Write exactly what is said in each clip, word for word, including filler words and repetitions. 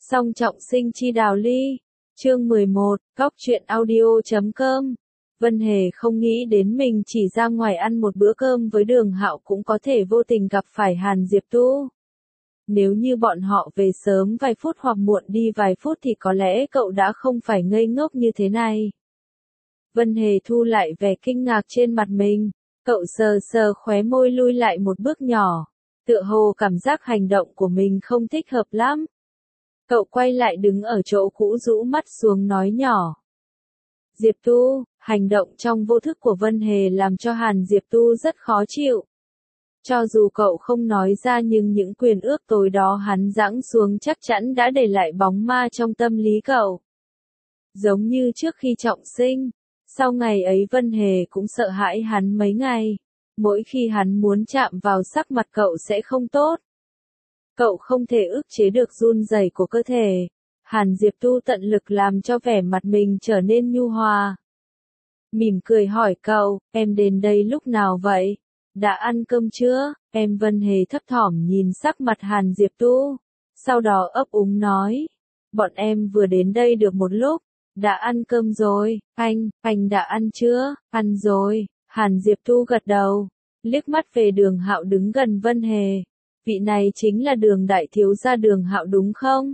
Song trọng sinh chi đào ly. Chương mười một, Góc truyện audio chấm com. Vân Hề không nghĩ đến mình chỉ ra ngoài ăn một bữa cơm với Đường Hạo cũng có thể vô tình gặp phải Hàn Diệp Tu. Nếu như bọn họ về sớm vài phút hoặc muộn đi vài phút thì có lẽ cậu đã không phải ngây ngốc như thế này. Vân Hề thu lại vẻ kinh ngạc trên mặt mình, cậu sờ sờ khóe môi lui lại một bước nhỏ, tựa hồ cảm giác hành động của mình không thích hợp lắm. Cậu quay lại đứng ở chỗ cũ rũ mắt xuống nói nhỏ. Diệp Tu, hành động trong vô thức của Vân Hề làm cho Hàn Diệp Tu rất khó chịu. Cho dù cậu không nói ra nhưng những quyền ước tối đó hắn giãng xuống chắc chắn đã để lại bóng ma trong tâm lý cậu. Giống như trước khi trọng sinh, sau ngày ấy Vân Hề cũng sợ hãi hắn mấy ngày. Mỗi khi hắn muốn chạm vào sắc mặt cậu sẽ không tốt. Cậu không thể ức chế được run rẩy của cơ thể. Hàn Diệp Tu tận lực làm cho vẻ mặt mình trở nên nhu hòa. Mỉm cười hỏi cậu, em đến đây lúc nào vậy? Đã ăn cơm chưa? Em Vân Hề thấp thỏm nhìn sắc mặt Hàn Diệp Tu. Sau đó ấp úng nói. Bọn em vừa đến đây được một lúc. Đã ăn cơm rồi, anh, anh đã ăn chưa? Ăn rồi. Hàn Diệp Tu gật đầu. Liếc mắt về Đường Hạo đứng gần Vân Hề. Vị này chính là Đường đại thiếu gia Đường Hạo đúng không?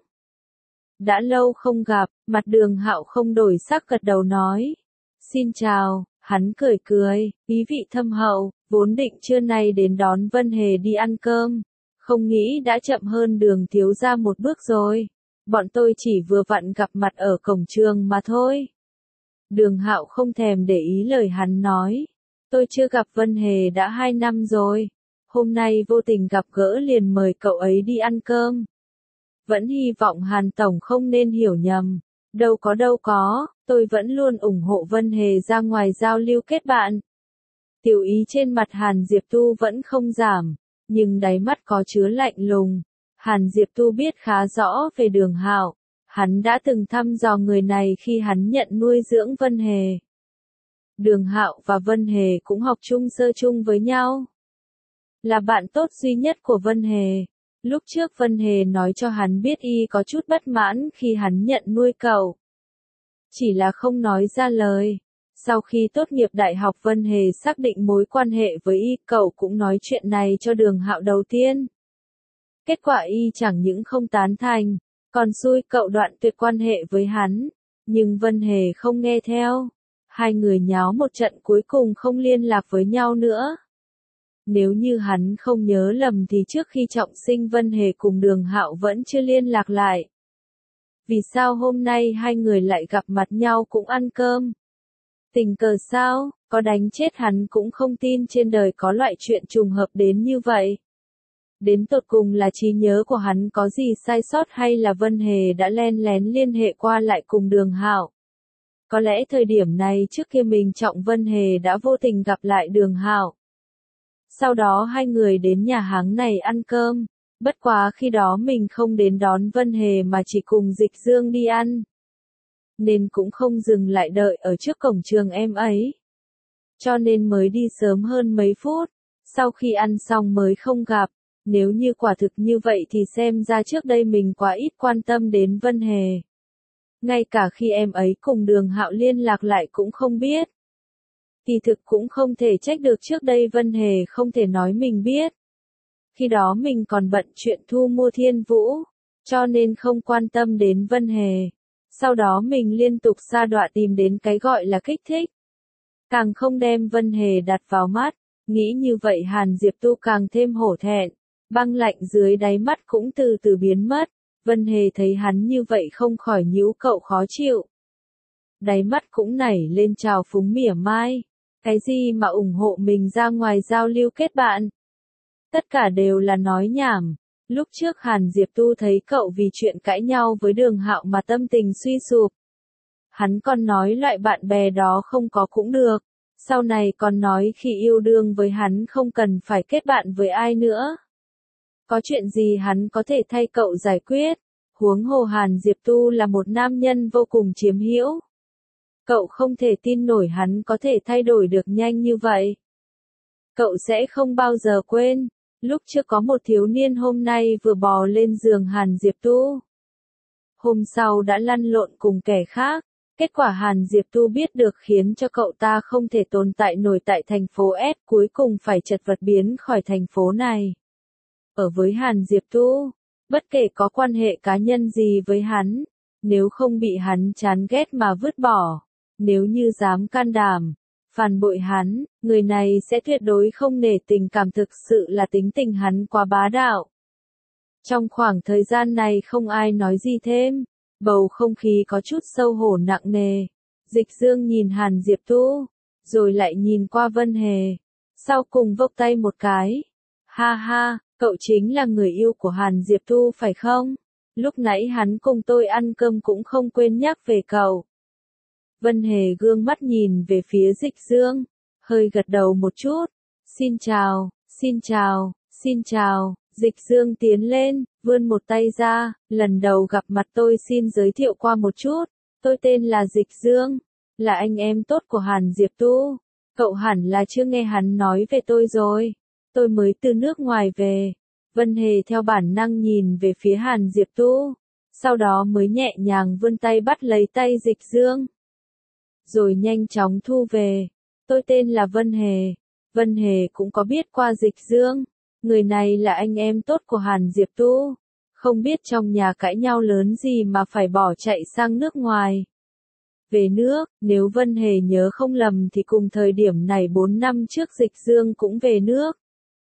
Đã lâu không gặp, mặt Đường Hạo không đổi sắc gật đầu nói. Xin chào, hắn cười cười, ý vị thâm hậu, vốn định trưa nay đến đón Vân Hề đi ăn cơm. Không nghĩ đã chậm hơn Đường thiếu gia một bước rồi. Bọn tôi chỉ vừa vặn gặp mặt ở cổng trường mà thôi. Đường Hạo không thèm để ý lời hắn nói. Tôi chưa gặp Vân Hề đã hai năm rồi. Hôm nay vô tình gặp gỡ liền mời cậu ấy đi ăn cơm. Vẫn hy vọng Hàn Tổng không nên hiểu nhầm. Đâu có đâu có, tôi vẫn luôn ủng hộ Vân Hề ra ngoài giao lưu kết bạn. Tiểu ý trên mặt Hàn Diệp Tu vẫn không giảm, nhưng đáy mắt có chứa lạnh lùng. Hàn Diệp Tu biết khá rõ về Đường Hạo. Hắn đã từng thăm dò người này khi hắn nhận nuôi dưỡng Vân Hề. Đường Hạo và Vân Hề cũng học chung sơ chung với nhau. Là bạn tốt duy nhất của Vân Hề. Lúc trước Vân Hề nói cho hắn biết y có chút bất mãn khi hắn nhận nuôi cậu. Chỉ là không nói ra lời. Sau khi tốt nghiệp đại học Vân Hề xác định mối quan hệ với y, cậu cũng nói chuyện này cho Đường Hạo đầu tiên. Kết quả y chẳng những không tán thành, còn xui cậu đoạn tuyệt quan hệ với hắn. Nhưng Vân Hề không nghe theo. Hai người nháo một trận cuối cùng không liên lạc với nhau nữa. Nếu như hắn không nhớ lầm thì trước khi trọng sinh Vân Hề cùng Đường Hạo vẫn chưa liên lạc lại. Vì sao hôm nay hai người lại gặp mặt nhau cũng ăn cơm? Tình cờ sao, có đánh chết hắn cũng không tin trên đời có loại chuyện trùng hợp đến như vậy. Đến tột cùng là trí nhớ của hắn có gì sai sót hay là Vân Hề đã len lén liên hệ qua lại cùng Đường Hạo? Có lẽ thời điểm này trước kia mình trọng Vân Hề đã vô tình gặp lại Đường Hạo. Sau đó hai người đến nhà hàng này ăn cơm, bất quá khi đó mình không đến đón Vân Hề mà chỉ cùng Dịch Dương đi ăn. Nên cũng không dừng lại đợi ở trước cổng trường em ấy. Cho nên mới đi sớm hơn mấy phút, sau khi ăn xong mới không gặp. Nếu như quả thực như vậy thì xem ra trước đây mình quá ít quan tâm đến Vân Hề. Ngay cả khi em ấy cùng Đường Hạo liên lạc lại cũng không biết. Kỳ thực cũng không thể trách được trước đây Vân Hề không thể nói mình biết. Khi đó mình còn bận chuyện thu mua Thiên Vũ, cho nên không quan tâm đến Vân Hề. Sau đó mình liên tục sa đọa tìm đến cái gọi là kích thích. Càng không đem Vân Hề đặt vào mắt, nghĩ như vậy Hàn Diệp Tu càng thêm hổ thẹn. Băng lạnh dưới đáy mắt cũng từ từ biến mất. Vân Hề thấy hắn như vậy không khỏi nhíu cậu khó chịu. Đáy mắt cũng nảy lên trào phúng mỉa mai. Cái gì mà ủng hộ mình ra ngoài giao lưu kết bạn? Tất cả đều là nói nhảm. Lúc trước Hàn Diệp Tu thấy cậu vì chuyện cãi nhau với Đường Hạo mà tâm tình suy sụp. Hắn còn nói loại bạn bè đó không có cũng được. Sau này còn nói khi yêu đương với hắn không cần phải kết bạn với ai nữa. Có chuyện gì hắn có thể thay cậu giải quyết. Huống hồ Hàn Diệp Tu là một nam nhân vô cùng chiếm hữu. Cậu không thể tin nổi hắn có thể thay đổi được nhanh như vậy. Cậu sẽ không bao giờ quên. Lúc trước có một thiếu niên hôm nay vừa bò lên giường Hàn Diệp Tu. hôm sau đã lăn lộn cùng kẻ khác. Kết quả Hàn Diệp Tu biết được khiến cho cậu ta không thể tồn tại nổi tại thành phố S, cuối cùng phải chật vật biến khỏi thành phố này. Ở với Hàn Diệp Tu, bất kể có quan hệ cá nhân gì với hắn, nếu không bị hắn chán ghét mà vứt bỏ, nếu như dám can đảm, phản bội hắn, người này sẽ tuyệt đối không nể tình cảm, thực sự là tính tình hắn quá bá đạo. Trong khoảng thời gian này không ai nói gì thêm, bầu không khí có chút xấu hổ nặng nề. Dịch Dương nhìn Hàn Diệp Tu, rồi lại nhìn qua Vân Hề, sau cùng vốc tay một cái. Ha ha, cậu chính là người yêu của Hàn Diệp Tu phải không? Lúc nãy hắn cùng tôi ăn cơm cũng không quên nhắc về cậu. Vân Hề gương mắt nhìn về phía Dịch Dương, hơi gật đầu một chút. Xin chào, xin chào, xin chào. Dịch Dương tiến lên, vươn một tay ra, lần đầu gặp mặt tôi xin giới thiệu qua một chút. Tôi tên là Dịch Dương, là anh em tốt của Hàn Diệp Tu. Cậu hẳn là chưa nghe hắn nói về tôi rồi. Tôi mới từ nước ngoài về. Vân Hề theo bản năng nhìn về phía Hàn Diệp Tu, sau đó mới nhẹ nhàng vươn tay bắt lấy tay Dịch Dương, rồi nhanh chóng thu về. Tôi tên là Vân Hề. Vân Hề cũng có biết qua Dịch Dương, người này là anh em tốt của Hàn Diệp Tu, không biết trong nhà cãi nhau lớn gì mà phải bỏ chạy sang nước ngoài. Về nước, nếu Vân Hề nhớ không lầm thì cùng thời điểm này bốn năm trước Dịch Dương cũng về nước.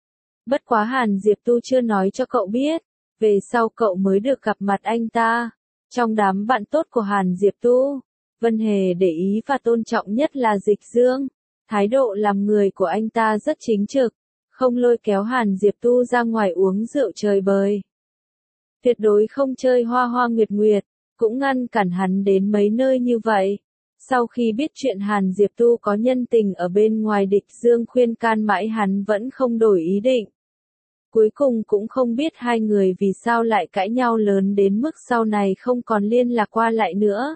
Bất quá Hàn Diệp Tu chưa nói cho cậu biết, về sau cậu mới được gặp mặt anh ta. Trong đám bạn tốt của Hàn Diệp Tu, Vân Hề để ý và tôn trọng nhất là Dịch Dương. Thái độ làm người của anh ta rất chính trực, không lôi kéo Hàn Diệp Tu ra ngoài uống rượu chơi bời. Tuyệt đối không chơi hoa hoa nguyệt nguyệt, cũng ngăn cản hắn đến mấy nơi như vậy. Sau khi biết chuyện Hàn Diệp Tu có nhân tình ở bên ngoài, Dịch Dương khuyên can mãi hắn vẫn không đổi ý định. Cuối cùng cũng không biết hai người vì sao lại cãi nhau lớn đến mức sau này không còn liên lạc qua lại nữa.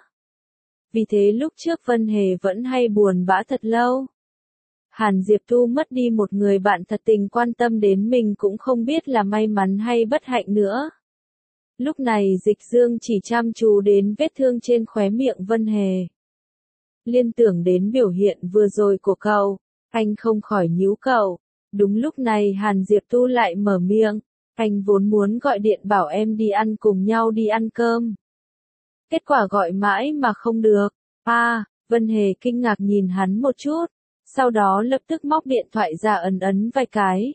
Vì thế lúc trước Vân Hề vẫn hay buồn bã thật lâu. Hàn Diệp Tu mất đi một người bạn thật tình quan tâm đến mình cũng không biết là may mắn hay bất hạnh nữa. Lúc này Dịch Dương chỉ chăm chú đến vết thương trên khóe miệng Vân Hề. Liên tưởng đến biểu hiện vừa rồi của cậu, anh không khỏi nhíu cậu. Đúng lúc này Hàn Diệp Tu lại mở miệng, anh vốn muốn gọi điện bảo em đi ăn cùng nhau đi ăn cơm. Kết quả gọi mãi mà không được. À, Vân Hề kinh ngạc nhìn hắn một chút, sau đó lập tức móc điện thoại ra ấn ấn vài cái.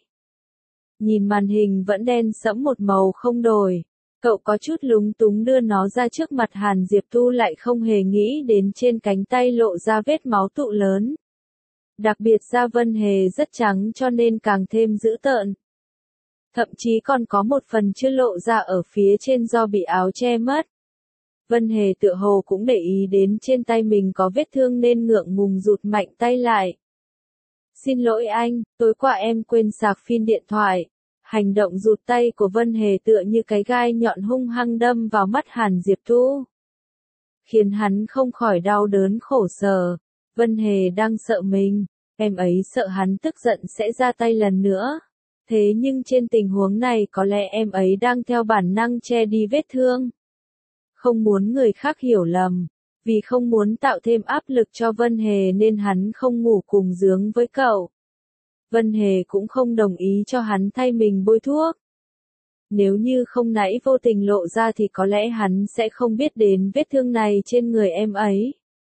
Nhìn màn hình vẫn đen sẫm một màu không đổi. Cậu có chút lúng túng đưa nó ra trước mặt Hàn Diệp Tu, lại không hề nghĩ đến trên cánh tay lộ ra vết máu tụ lớn. Đặc biệt da Vân Hề rất trắng cho nên càng thêm dữ tợn. Thậm chí còn có một phần chưa lộ ra ở phía trên do bị áo che mất. Vân Hề tựa hồ cũng để ý đến trên tay mình có vết thương nên ngượng ngùng rụt mạnh tay lại. Xin lỗi anh, tối qua em quên sạc pin điện thoại. Hành động rụt tay của Vân Hề tựa như cái gai nhọn hung hăng đâm vào mắt Hàn Diệp Tu, khiến hắn không khỏi đau đớn khổ sở. Vân Hề đang sợ mình, em ấy sợ hắn tức giận sẽ ra tay lần nữa. Thế nhưng trên tình huống này có lẽ em ấy đang theo bản năng che đi vết thương. Không muốn người khác hiểu lầm, vì không muốn tạo thêm áp lực cho Vân Hề nên hắn không ngủ cùng giường với cậu. Vân Hề cũng không đồng ý cho hắn thay mình bôi thuốc. Nếu như không nãy vô tình lộ ra thì có lẽ hắn sẽ không biết đến vết thương này trên người em ấy.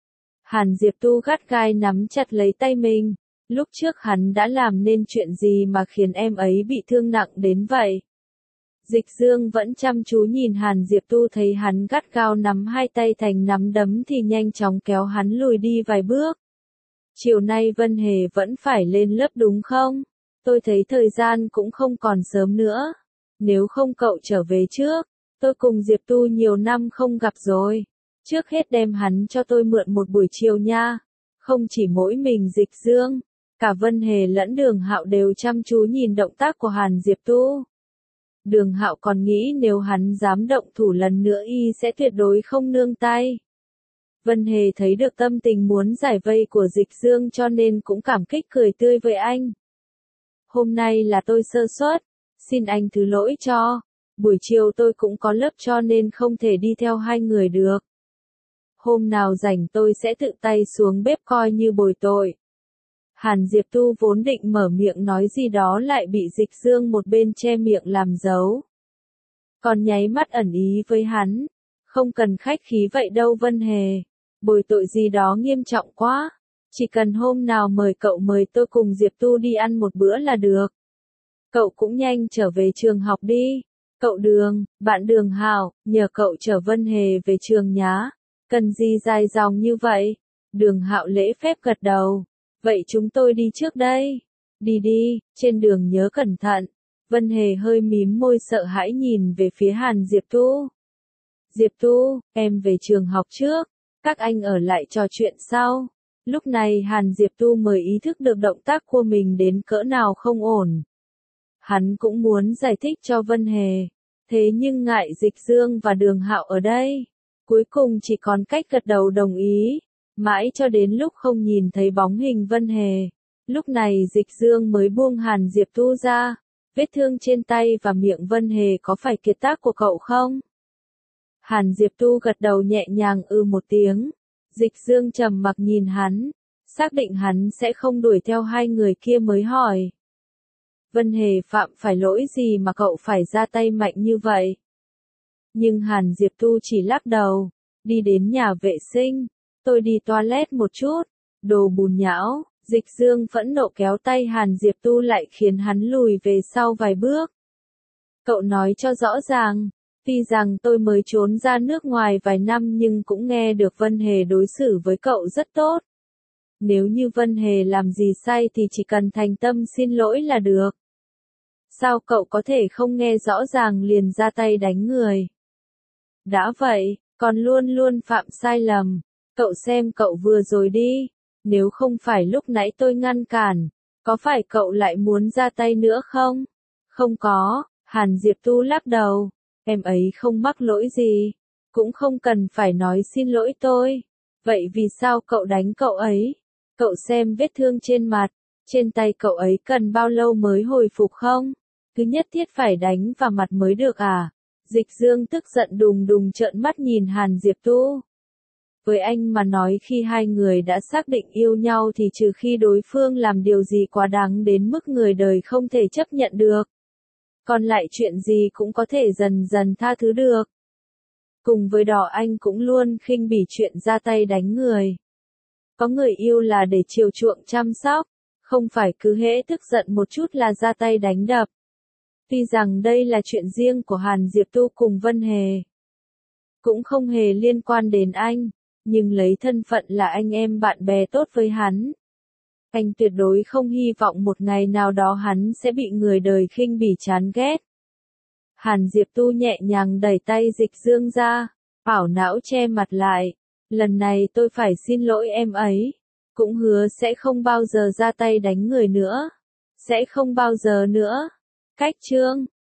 Hàn Diệp Tu gắt gai nắm chặt lấy tay mình. Lúc trước hắn đã làm nên chuyện gì mà khiến em ấy bị thương nặng đến vậy? Dịch Dương vẫn chăm chú nhìn Hàn Diệp Tu, thấy hắn gắt gao nắm hai tay thành nắm đấm thì nhanh chóng kéo hắn lùi đi vài bước. Chiều nay Vân Hề vẫn phải lên lớp đúng không? Tôi thấy thời gian cũng không còn sớm nữa. Nếu không cậu trở về trước, tôi cùng Diệp Tu nhiều năm không gặp rồi. Trước hết đem hắn cho tôi mượn một buổi chiều nha. Không chỉ mỗi mình Dịch Dương, cả Vân Hề lẫn Đường Hạo đều chăm chú nhìn động tác của Hàn Diệp Tu. Đường Hạo còn nghĩ nếu hắn dám động thủ lần nữa y sẽ tuyệt đối không nương tay. Vân Hề thấy được tâm tình muốn giải vây của Dịch Dương cho nên cũng cảm kích cười tươi với anh. Hôm nay là tôi sơ suất, xin anh thứ lỗi cho. buổi chiều tôi cũng có lớp cho nên không thể đi theo hai người được. Hôm nào rảnh tôi sẽ tự tay xuống bếp coi như bồi tội. Hàn Diệp Tu vốn định mở miệng nói gì đó lại bị Dịch Dương một bên che miệng làm dấu. Còn nháy mắt ẩn ý với hắn. Không cần khách khí vậy đâu Vân Hề. Bồi tội gì đó nghiêm trọng quá. Chỉ cần hôm nào mời cậu mời tôi cùng Diệp Tu đi ăn một bữa là được. Cậu cũng nhanh trở về trường học đi. Cậu Đường, bạn Đường Hạo, nhờ cậu chở Vân Hề về trường nhá. Cần gì dài dòng như vậy? Đường Hạo lễ phép gật đầu. Vậy chúng tôi đi trước đây. Đi đi, trên đường nhớ cẩn thận. Vân Hề hơi mím môi sợ hãi nhìn về phía Hàn Diệp Tu. Diệp Tu, em về trường học trước. Các anh ở lại trò chuyện sau. Lúc này Hàn Diệp Tu mới ý thức được động tác của mình đến cỡ nào không ổn. Hắn cũng muốn giải thích cho Vân Hề. Thế nhưng ngại Dịch Dương và Đường Hạo ở đây. Cuối cùng chỉ còn cách gật đầu đồng ý. Mãi cho đến lúc không nhìn thấy bóng hình Vân Hề. Lúc này Dịch Dương mới buông Hàn Diệp Tu ra. Vết thương trên tay và miệng Vân Hề có phải kiệt tác của cậu không? Hàn Diệp Tu gật đầu nhẹ nhàng ư một tiếng. Dịch Dương trầm mặc nhìn hắn. Xác định hắn sẽ không đuổi theo hai người kia mới hỏi. Vân Hề phạm phải lỗi gì mà cậu phải ra tay mạnh như vậy? Nhưng Hàn Diệp Tu chỉ lắc đầu. Đi đến nhà vệ sinh. Tôi đi toilet một chút. Đồ bùn nhão. Dịch Dương phẫn nộ kéo tay Hàn Diệp Tu lại khiến hắn lùi về sau vài bước. Cậu nói cho rõ ràng. Tuy rằng tôi mới trốn ra nước ngoài vài năm nhưng cũng nghe được Vân Hề đối xử với cậu rất tốt. Nếu như Vân Hề làm gì sai thì chỉ cần thành tâm xin lỗi là được. Sao cậu có thể không nghe rõ ràng liền ra tay đánh người? Đã vậy, còn luôn luôn phạm sai lầm. Cậu xem cậu vừa rồi đi. Nếu không phải lúc nãy tôi ngăn cản, có phải cậu lại muốn ra tay nữa không? Không có, Hàn Diệp Tu lắc đầu. Em ấy không mắc lỗi gì. Cũng không cần phải nói xin lỗi tôi. Vậy vì sao cậu đánh cậu ấy? Cậu xem vết thương trên mặt, trên tay cậu ấy cần bao lâu mới hồi phục không? Cứ nhất thiết phải đánh vào mặt mới được à? Dịch Dương tức giận đùng đùng trợn mắt nhìn Hàn Diệp Tu. Với anh mà nói khi hai người đã xác định yêu nhau thì trừ khi đối phương làm điều gì quá đáng đến mức người đời không thể chấp nhận được. Còn lại chuyện gì cũng có thể dần dần tha thứ được. Cùng với đó anh cũng luôn khinh bỉ chuyện ra tay đánh người. Có người yêu là để chiều chuộng chăm sóc, không phải cứ hễ tức giận một chút là ra tay đánh đập. Tuy rằng đây là chuyện riêng của Hàn Diệp Tu cùng Vân Hề, cũng không hề liên quan đến anh, nhưng lấy thân phận là anh em bạn bè tốt với hắn. Anh tuyệt đối không hy vọng một ngày nào đó hắn sẽ bị người đời khinh bỉ chán ghét. Hàn Diệp Tu nhẹ nhàng đẩy tay Dịch Dương ra, ảo não che mặt lại. Lần này tôi phải xin lỗi em ấy. Cũng hứa sẽ không bao giờ ra tay đánh người nữa. Sẽ không bao giờ nữa. Cách chương